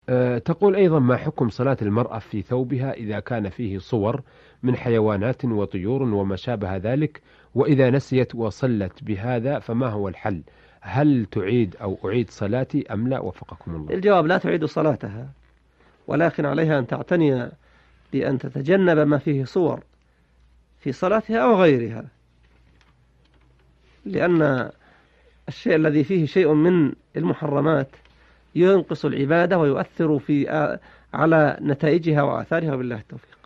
تقول أيضا: ما حكم صلاة المرأة في ثوبها إذا كان فيه صور من حيوانات وطيور وما شابه ذلك، وإذا نسيت وصلت بهذا فما هو الحل؟ هل تعيد أو أعيد صلاتي أم لا؟ وفقكم الله. الجواب: لا تعيد صلاتها، ولكن عليها أن تعتني بأن تتجنب ما فيه صور في صلاتها أو غيرها، لأن الشيء الذي فيه شيء من المحرمات ينقص العبادة ويؤثر على نتائجها وآثارها. بالله التوفيق.